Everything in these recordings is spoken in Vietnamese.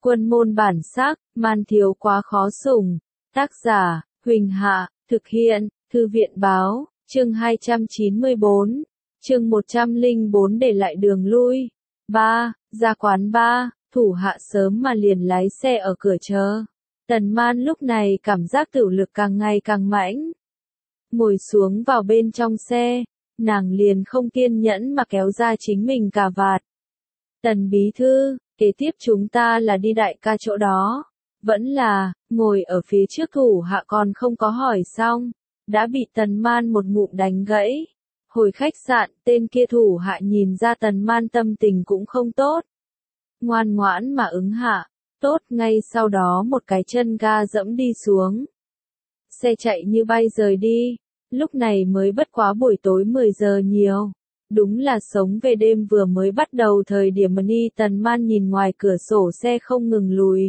Quân môn bản sắc, man thiếu quá khó sủng. Tác giả, Huỳnh Hạ, thực hiện, Thư viện báo, chương 294, chương 104 để lại đường lui. 3. Ra quán ba, thủ hạ sớm mà liền lái xe ở cửa chờ. Tần Man lúc này cảm giác tửu lực càng ngày càng mãnh. Ngồi xuống vào bên trong xe, nàng liền không kiên nhẫn mà kéo ra chính mình cà vạt. Tần bí thư, kế tiếp chúng ta là đi đại ca chỗ đó. Vẫn là, ngồi ở phía trước thủ hạ còn không có hỏi xong, đã bị Tần Man một ngụm đánh gãy. Hồi khách sạn, tên kia thủ hạ nhìn ra Tần Man tâm tình cũng không tốt. Ngoan ngoãn mà ứng hạ, tốt, ngay sau đó một cái chân ga dẫm đi xuống. Xe chạy như bay rời đi, lúc này mới bất quá buổi tối 10 giờ nhiều. Đúng là sống về đêm vừa mới bắt đầu thời điểm Mani. Tần Man nhìn ngoài cửa sổ xe không ngừng lùi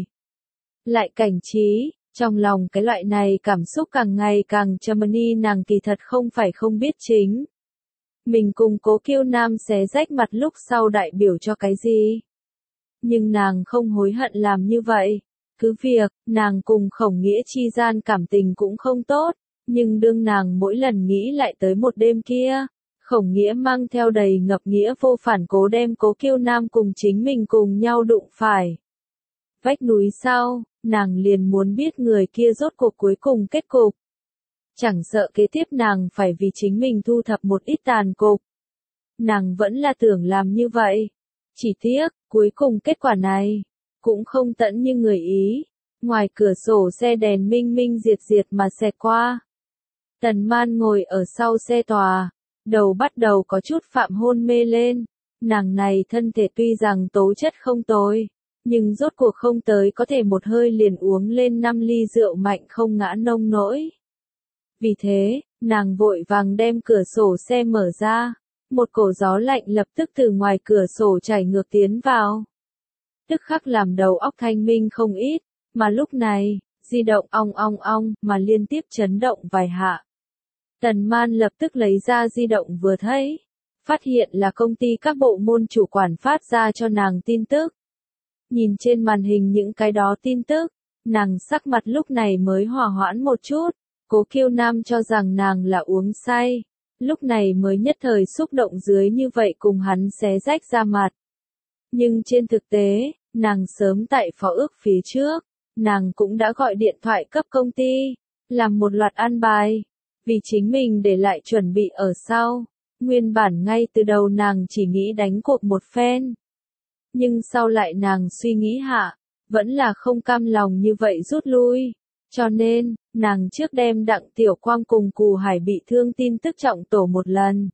lại cảnh trí, trong lòng cái loại này cảm xúc càng ngày càng trầm. Mani nàng kỳ thật không phải không biết chính mình cùng Cố Kiêu Nam xé rách mặt lúc sau đại biểu cho cái gì. Nhưng nàng không hối hận làm như vậy. Cứ việc, nàng cùng Khổng Nghĩa chi gian cảm tình cũng không tốt, nhưng đương nàng mỗi lần nghĩ lại tới một đêm kia, Khổng Nghĩa mang theo đầy ngập nghĩa vô phản cố đem Cố Kiêu Nam cùng chính mình cùng nhau đụng phải vách núi sau, nàng liền muốn biết người kia rốt cuộc cuối cùng kết cục. Chẳng sợ kế tiếp nàng phải vì chính mình thu thập một ít tàn cục. Nàng vẫn là tưởng làm như vậy. Chỉ tiếc, cuối cùng kết quả này, cũng không tận như người ý. Ngoài cửa sổ xe đèn minh minh diệt diệt mà xẹt qua. Tần Man ngồi ở sau xe tòa, đầu bắt đầu có chút phạm hôn mê lên. Nàng này thân thể tuy rằng tố chất không tồi, nhưng rốt cuộc không tới có thể một hơi liền uống lên 5 ly rượu mạnh không ngã nông nỗi. Vì thế, nàng vội vàng đem cửa sổ xe mở ra, một cổ gió lạnh lập tức từ ngoài cửa sổ chảy ngược tiến vào. Tức khắc làm đầu óc thanh minh không ít, mà lúc này, di động ong ong ong mà liên tiếp chấn động vài hạ. Tần Man lập tức lấy ra di động vừa thấy, phát hiện là công ty các bộ môn chủ quản phát ra cho nàng tin tức. Nhìn trên màn hình những cái đó tin tức, nàng sắc mặt lúc này mới hòa hoãn một chút. Cố Kiêu Nam cho rằng nàng là uống say, lúc này mới nhất thời xúc động dưới như vậy cùng hắn xé rách ra mặt. Nhưng trên thực tế, nàng sớm tại phó ước phía trước, nàng cũng đã gọi điện thoại cấp công ty, làm một loạt an bài, vì chính mình để lại chuẩn bị ở sau. Nguyên bản ngay từ đầu nàng chỉ nghĩ đánh cuộc một phen. Nhưng sau lại nàng suy nghĩ hạ, vẫn là không cam lòng như vậy rút lui. Cho nên, nàng trước đem Đặng Tiểu Quang cùng Cù Hải bị thương tin tức trọng tổ một lần.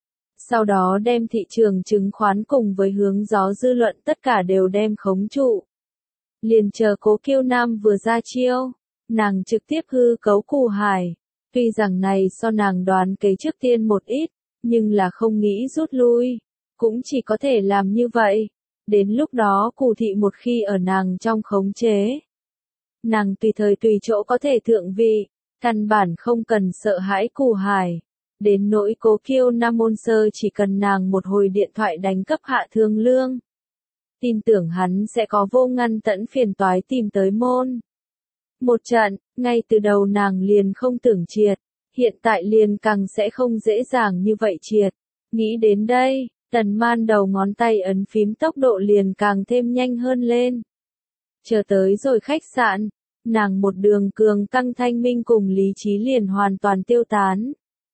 Sau đó đem thị trường chứng khoán cùng với hướng gió dư luận tất cả đều đem khống trụ. Liền chờ Cố Kiêu Nam vừa ra chiêu, nàng trực tiếp hư cấu Cù Hải. Tuy rằng này so nàng đoán kế trước tiên một ít, nhưng là không nghĩ rút lui. Cũng chỉ có thể làm như vậy. Đến lúc đó Cù thị một khi ở nàng trong khống chế, nàng tùy thời tùy chỗ có thể thượng vị, căn bản không cần sợ hãi Cù Hải. Đến nỗi Cố Kiêu Nam môn sơ chỉ cần nàng một hồi điện thoại đánh cấp Hạ Thương Lương. Tin tưởng hắn sẽ có vô ngăn tẫn phiền toái tìm tới môn. Một trận, ngay từ đầu nàng liền không tưởng triệt, hiện tại liền càng sẽ không dễ dàng như vậy triệt. Nghĩ đến đây, Tần Man đầu ngón tay ấn phím tốc độ liền càng thêm nhanh hơn lên. Chờ tới rồi khách sạn, nàng một đường cường căng thanh minh cùng lý trí liền hoàn toàn tiêu tán.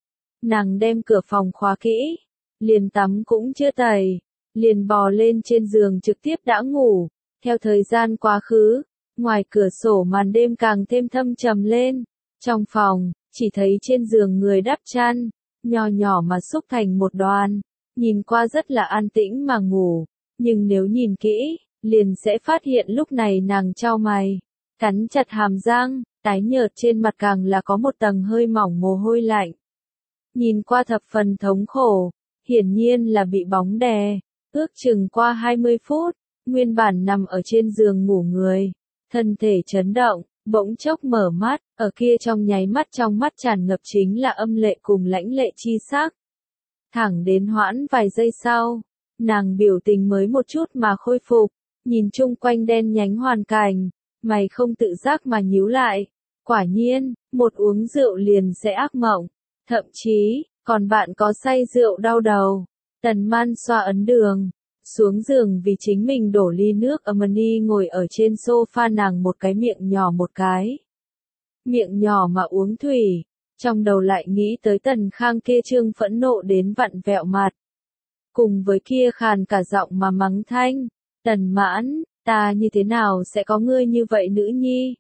Nàng đem cửa phòng khóa kỹ, liền tắm cũng chưa tẩy, liền bò lên trên giường trực tiếp đã ngủ. Theo thời gian quá khứ, ngoài cửa sổ màn đêm càng thêm thâm trầm lên. Trong phòng, chỉ thấy trên giường người đắp chăn, nhỏ nhỏ mà xúc thành một đoàn, nhìn qua rất là an tĩnh mà ngủ. Nhưng nếu nhìn kỹ, liền sẽ phát hiện lúc này nàng chau mày, cắn chặt hàm răng, tái nhợt trên mặt càng là có một tầng hơi mỏng mồ hôi lạnh. Nhìn qua thập phần thống khổ, hiển nhiên là bị bóng đè. Ước chừng qua 20 phút, nguyên bản nằm ở trên giường ngủ người, thân thể chấn động, bỗng chốc mở mắt, ở kia trong nháy mắt trong mắt tràn ngập chính là âm lệ cùng lãnh lệ chi sắc. Thẳng đến hoãn vài giây sau, nàng biểu tình mới một chút mà khôi phục, nhìn chung quanh đen nhánh hoàn cảnh, mày không tự giác mà nhíu lại. Quả nhiên, một uống rượu liền sẽ ác mộng, thậm chí, còn bạn có say rượu đau đầu. Tần Man xoa ấn đường, xuống giường vì chính mình đổ ly nước Amani ngồi ở trên sofa nàng một cái miệng nhỏ một cái. Miệng nhỏ mà uống thủy, trong đầu lại nghĩ tới Tần Khang kia trương phẫn nộ đến vặn vẹo mặt. Cùng với kia khàn cả giọng mà mắng thanh, Tần Mãn, ta như thế nào sẽ có ngươi như vậy nữ nhi?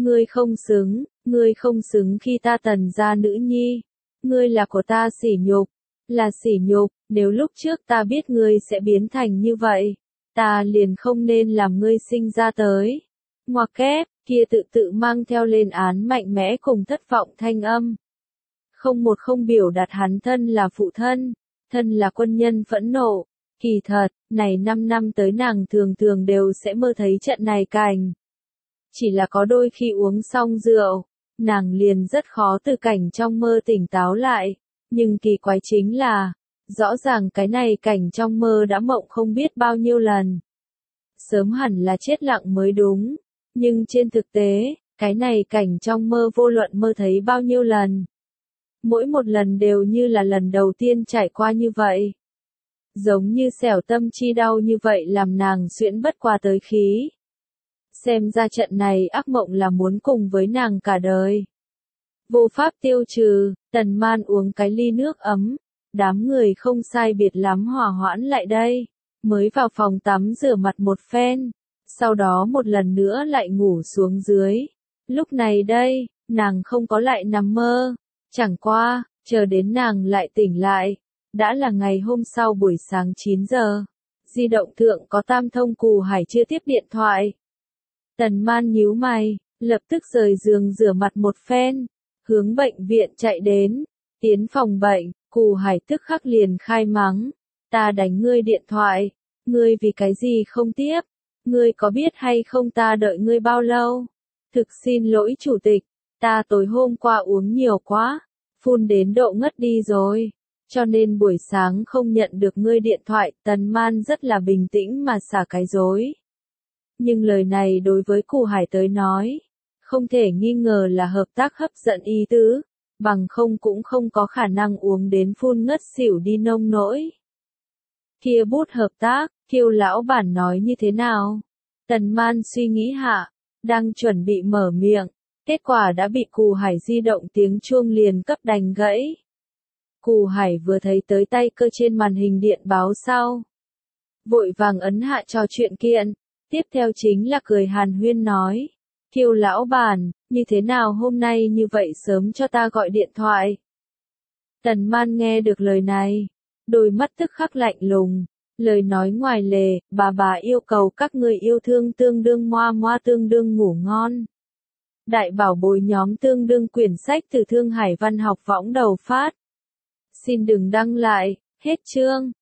Ngươi không xứng khi ta Tần gia nữ nhi. Ngươi là của ta sỉ nhục, là sỉ nhục, nếu lúc trước ta biết ngươi sẽ biến thành như vậy, ta liền không nên làm ngươi sinh ra tới. Ngoặc kép, kia tự mang theo lên án mạnh mẽ cùng thất vọng thanh âm. Không biểu đạt hắn thân là phụ thân là quân nhân phẫn nộ. Kỳ thật, này 5 năm tới nàng thường đều sẽ mơ thấy trận này cảnh. Chỉ là có đôi khi uống xong rượu, nàng liền rất khó từ cảnh trong mơ tỉnh táo lại. Nhưng kỳ quái chính là, rõ ràng cái này cảnh trong mơ đã mộng không biết bao nhiêu lần. Sớm hẳn là chết lặng mới đúng. Nhưng trên thực tế, cái này cảnh trong mơ vô luận mơ thấy bao nhiêu lần. Mỗi một lần đều như là lần đầu tiên trải qua như vậy. Giống như xẻo tâm chi đau như vậy làm nàng xuyễn bất qua tới khí. Xem ra trận này ác mộng là muốn cùng với nàng cả đời. Vô pháp tiêu trừ, Tần Man uống cái ly nước ấm. Đám người không sai biệt lắm hòa hoãn lại đây. Mới vào phòng tắm rửa mặt một phen. Sau đó một lần nữa lại ngủ xuống dưới. Lúc này đây, nàng không có lại nằm mơ. Chẳng qua, chờ đến nàng lại tỉnh lại. Đã là ngày hôm sau buổi sáng 9 giờ. Di động thượng có Tam Thông Cù Hải chưa tiếp điện thoại. Tần Man nhíu mày, lập tức rời giường rửa mặt một phen. Hướng bệnh viện chạy đến. Tiến phòng bệnh, Cù Hải tức khắc liền khai mắng. Ta đánh ngươi điện thoại. Ngươi vì cái gì không tiếp? Ngươi có biết hay không ta đợi ngươi bao lâu? Thực xin lỗi chủ tịch. Ta tối hôm qua uống nhiều quá. Phun đến độ ngất đi rồi. Cho nên buổi sáng không nhận được ngươi điện thoại. Tần Man rất là bình tĩnh mà xả cái dối. Nhưng lời này đối với Cù Hải tới nói, không thể nghi ngờ là hợp tác hấp dẫn ý tứ, bằng không cũng không có khả năng uống đến phun ngất xỉu đi nông nỗi. Kia bút hợp tác, Kiêu lão bản nói như thế nào? Tần Man suy nghĩ hạ, đang chuẩn bị mở miệng, kết quả đã bị Cù Hải di động tiếng chuông liền cấp đành gãy. Cù Hải vừa thấy tới tay cơ trên màn hình điện báo sau, vội vàng ấn hạ trò chuyện kiện. Tiếp theo chính là cười hàn huyên nói. Kiêu lão bản, như thế nào hôm nay như vậy sớm cho ta gọi điện thoại? Tần Man nghe được lời này. Đôi mắt tức khắc lạnh lùng. Lời nói ngoài lề, bà yêu cầu các người yêu thương tương đương moa tương đương ngủ ngon. Đại bảo bối nhóm tương đương quyển sách từ Thương Hải Văn học võng đầu phát. Xin đừng đăng lại, hết chương.